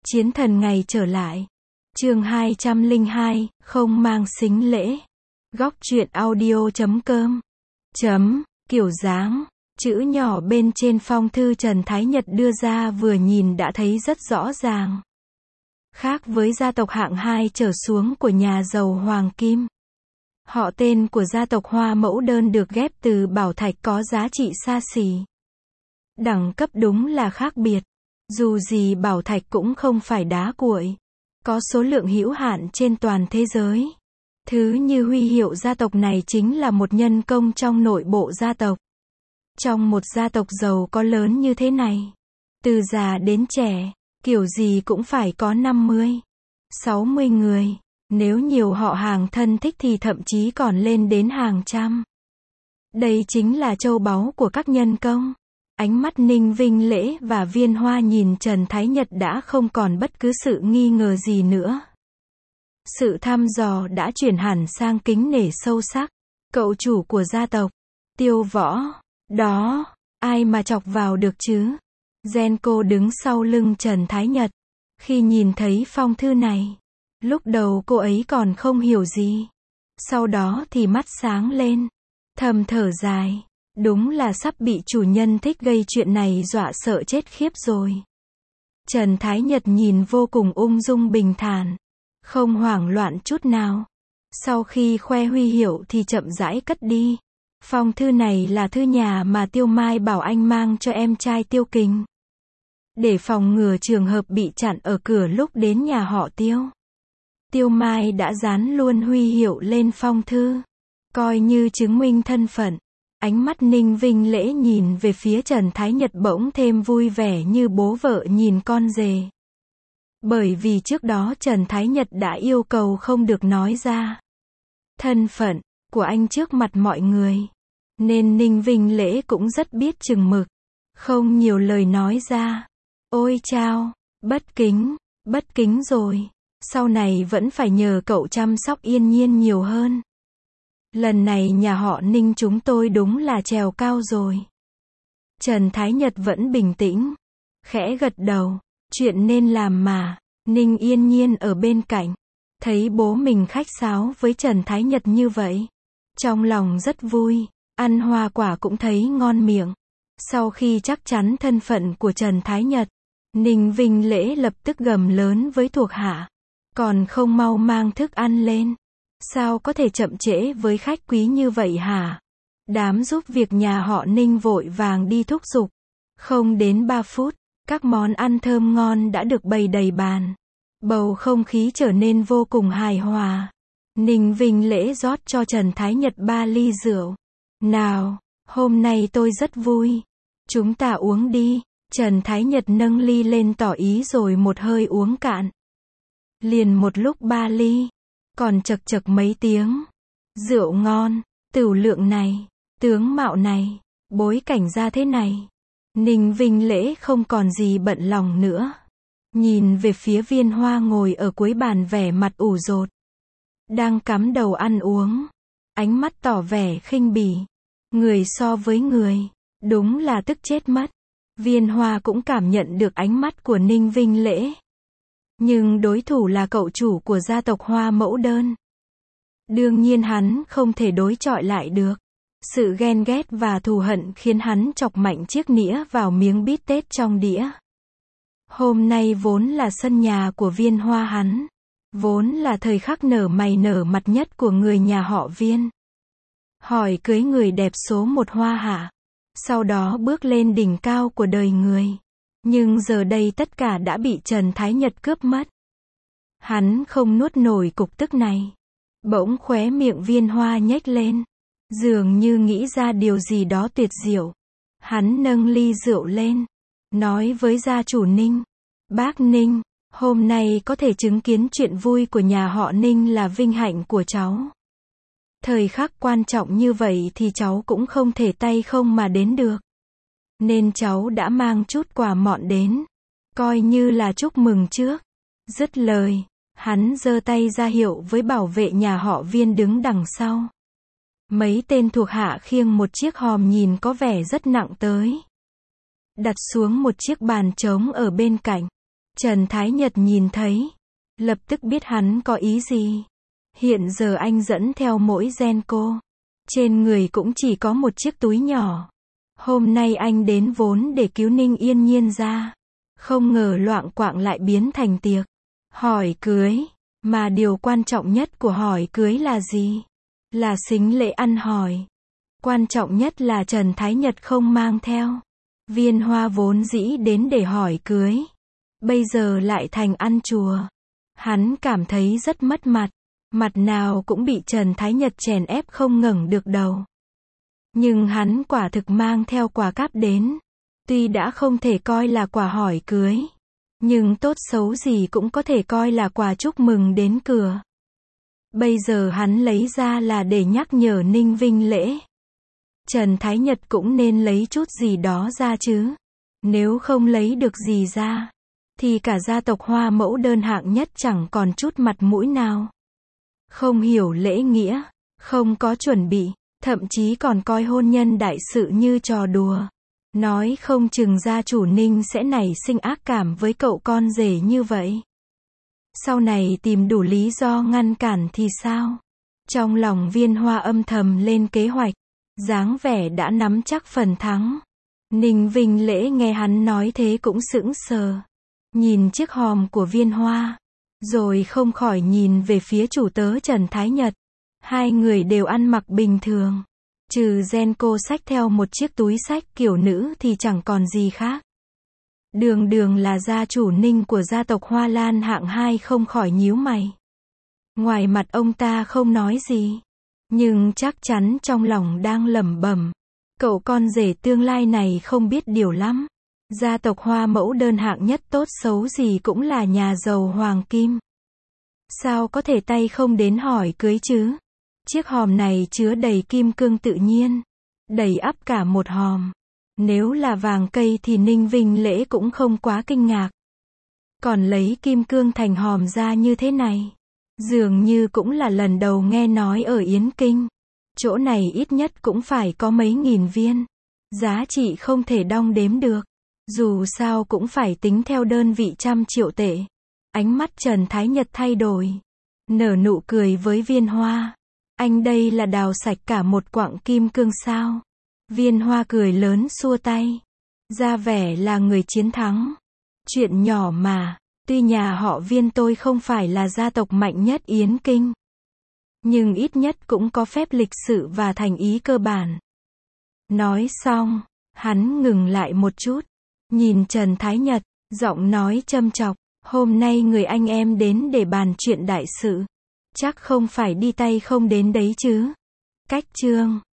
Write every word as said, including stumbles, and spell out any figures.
Chiến thần ngày trở lại. Chương hai trăm lẻ hai, không mang sính lễ. Góc truyện audio chấm com. Chấm, kiểu dáng. Chữ nhỏ bên trên phong thư Trần Thái Nhật đưa ra vừa nhìn đã thấy rất rõ ràng. Khác với gia tộc hạng hai trở xuống của nhà giàu Hoàng Kim. Họ tên của gia tộc Hoa mẫu đơn được ghép từ bảo thạch có giá trị xa xỉ. Đẳng cấp đúng là khác biệt. Dù gì bảo thạch cũng không phải đá cuội. Có số lượng hữu hạn trên toàn thế giới. Thứ như huy hiệu gia tộc này chính là một nhân công trong nội bộ gia tộc. Trong một gia tộc giàu có lớn như thế này, từ già đến trẻ, kiểu gì cũng phải có năm mươi, sáu mươi người. Nếu nhiều họ hàng thân thích thì thậm chí còn lên đến hàng trăm. Đây chính là châu báu của các nhân công. Ánh mắt Ninh Vinh Lễ và Viên Hoa nhìn Trần Thái Nhật đã không còn bất cứ sự nghi ngờ gì nữa. Sự thăm dò đã chuyển hẳn sang kính nể sâu sắc. Cậu chủ của gia tộc, Tiêu Võ, đó, ai mà chọc vào được chứ? Genco đứng sau lưng Trần Thái Nhật. Khi nhìn thấy phong thư này, lúc đầu cô ấy còn không hiểu gì. Sau đó thì mắt sáng lên, thầm thở dài. Đúng là sắp bị chủ nhân thích gây chuyện này dọa sợ chết khiếp rồi. Trần Thái Nhật nhìn vô cùng ung dung bình thản, không hoảng loạn chút nào. Sau khi khoe huy hiệu thì chậm rãi cất đi. Phong thư này là thư nhà mà Tiêu Mai bảo anh mang cho em trai Tiêu Kình. Để phòng ngừa trường hợp bị chặn ở cửa lúc đến nhà họ Tiêu. Tiêu Mai đã dán luôn huy hiệu lên phong thư, coi như chứng minh thân phận. Ánh mắt Ninh Vinh Lễ nhìn về phía Trần Thái Nhật bỗng thêm vui vẻ như bố vợ nhìn con rể. Bởi vì trước đó Trần Thái Nhật đã yêu cầu không được nói ra thân phận của anh trước mặt mọi người. Nên Ninh Vinh Lễ cũng rất biết chừng mực, không nhiều lời nói ra. Ôi chao, bất kính, bất kính rồi. Sau này vẫn phải nhờ cậu chăm sóc Yên Nhiên nhiều hơn. Lần này nhà họ Ninh chúng tôi đúng là trèo cao rồi. Trần Thái Nhật vẫn bình tĩnh, khẽ gật đầu. Chuyện nên làm mà. Ninh Yên Nhiên ở bên cạnh, thấy bố mình khách sáo với Trần Thái Nhật như vậy, trong lòng rất vui, ăn hoa quả cũng thấy ngon miệng. Sau khi chắc chắn thân phận của Trần Thái Nhật, Ninh Vinh Lễ lập tức gầm lớn với thuộc hạ. Còn không mau mang thức ăn lên. Sao có thể chậm trễ với khách quý như vậy hả? Đám giúp việc nhà họ Ninh vội vàng đi thúc giục. Không đến ba phút, các món ăn thơm ngon đã được bày đầy bàn. Bầu không khí trở nên vô cùng hài hòa. Ninh Vinh Lễ rót cho Trần Thái Nhật ba ly rượu. Nào, hôm nay tôi rất vui. Chúng ta uống đi. Trần Thái Nhật nâng ly lên tỏ ý rồi một hơi uống cạn. Liền một lúc ba ly. Còn chật chật mấy tiếng. Rượu ngon, tửu lượng này, tướng mạo này, bối cảnh ra thế này. Ninh Vinh Lễ không còn gì bận lòng nữa. Nhìn về phía Viên Hoa ngồi ở cuối bàn vẻ mặt ủ rột. Đang cắm đầu ăn uống. Ánh mắt tỏ vẻ khinh bỉ. Người so với người, đúng là tức chết mất. Viên Hoa cũng cảm nhận được ánh mắt của Ninh Vinh Lễ. Nhưng đối thủ là cậu chủ của gia tộc Hoa mẫu đơn. Đương nhiên hắn không thể đối chọi lại được. Sự ghen ghét và thù hận khiến hắn chọc mạnh chiếc nĩa vào miếng bít tết trong đĩa. Hôm nay vốn là sân nhà của Viên Hoa hắn. Vốn là thời khắc nở mày nở mặt nhất của người nhà họ Viên. Hỏi cưới người đẹp số một Hoa hạ. Sau đó bước lên đỉnh cao của đời người. Nhưng giờ đây tất cả đã bị Trần Thái Nhật cướp mất. Hắn không nuốt nổi cục tức này. Bỗng khóe miệng Viên Hoa nhếch lên. Dường như nghĩ ra điều gì đó tuyệt diệu. Hắn nâng ly rượu lên. Nói với gia chủ Ninh. Bác Ninh, hôm nay có thể chứng kiến chuyện vui của nhà họ Ninh là vinh hạnh của cháu. Thời khắc quan trọng như vậy thì cháu cũng không thể tay không mà đến được. Nên cháu đã mang chút quà mọn đến. Coi như là chúc mừng trước. Dứt lời, hắn giơ tay ra hiệu với bảo vệ nhà họ Viên đứng đằng sau. Mấy tên thuộc hạ khiêng một chiếc hòm nhìn có vẻ rất nặng tới. Đặt xuống một chiếc bàn trống ở bên cạnh. Trần Thái Nhật nhìn thấy, lập tức biết hắn có ý gì. Hiện giờ anh dẫn theo mỗi Genco. Trên người cũng chỉ có một chiếc túi nhỏ. Hôm nay anh đến vốn để cứu Ninh Yên Nhiên ra. Không ngờ loạng quạng lại biến thành tiệc hỏi cưới. Mà điều quan trọng nhất của hỏi cưới là gì? Là sính lễ ăn hỏi. Quan trọng nhất là Trần Thái Nhật không mang theo. Viên Hoa vốn dĩ đến để hỏi cưới. Bây giờ lại thành ăn chùa. Hắn cảm thấy rất mất mặt. Mặt nào cũng bị Trần Thái Nhật chèn ép không ngẩng được đầu. Nhưng hắn quả thực mang theo quà cáp đến. Tuy đã không thể coi là quà hỏi cưới. Nhưng tốt xấu gì cũng có thể coi là quà chúc mừng đến cửa. Bây giờ hắn lấy ra là để nhắc nhở Ninh Vinh lễ. Trần Thái Nhật cũng nên lấy chút gì đó ra chứ. Nếu không lấy được gì ra, thì cả gia tộc Hoa Mẫu đơn hạng nhất chẳng còn chút mặt mũi nào. Không hiểu lễ nghĩa, không có chuẩn bị, thậm chí còn coi hôn nhân đại sự như trò đùa. Nói không chừng gia chủ Ninh sẽ nảy sinh ác cảm với cậu con rể như vậy. Sau này tìm đủ lý do ngăn cản thì sao? Trong lòng Viên Hoa âm thầm lên kế hoạch, dáng vẻ đã nắm chắc phần thắng. Ninh Vinh lễ nghe hắn nói thế cũng sững sờ. Nhìn chiếc hòm của Viên Hoa, rồi không khỏi nhìn về phía chủ tớ Trần Thái Nhật. Hai người đều ăn mặc bình thường. Trừ Genco xách theo một chiếc túi xách kiểu nữ thì chẳng còn gì khác. Đường đường là gia chủ Ninh của gia tộc Hoa Lan hạng hai không khỏi nhíu mày. Ngoài mặt ông ta không nói gì. Nhưng chắc chắn trong lòng đang lẩm bẩm. Cậu con rể tương lai này không biết điều lắm. Gia tộc Hoa Mẫu đơn hạng nhất tốt xấu gì cũng là nhà giàu hoàng kim. Sao có thể tay không đến hỏi cưới chứ? Chiếc hòm này chứa đầy kim cương tự nhiên. Đầy ắp cả một hòm. Nếu là vàng cây thì Ninh Vinh lễ cũng không quá kinh ngạc. Còn lấy kim cương thành hòm ra như thế này, dường như cũng là lần đầu nghe nói ở Yến Kinh. Chỗ này ít nhất cũng phải có mấy nghìn viên. Giá trị không thể đong đếm được. Dù sao cũng phải tính theo đơn vị trăm triệu tệ. Ánh mắt Trần Thái Nhật thay đổi. Nở nụ cười với Viên Hoa. Anh đây là đào sạch cả một quặng kim cương sao? Viên Hoa cười lớn xua tay. Ra vẻ là người chiến thắng. Chuyện nhỏ mà. Tuy nhà họ Viên tôi không phải là gia tộc mạnh nhất Yến Kinh. Nhưng ít nhất cũng có phép lịch sự và thành ý cơ bản. Nói xong, hắn ngừng lại một chút. Nhìn Trần Thái Nhật, giọng nói châm chọc. Hôm nay người anh em đến để bàn chuyện đại sự. Chắc không phải đi tay không đến đấy chứ. Cách chương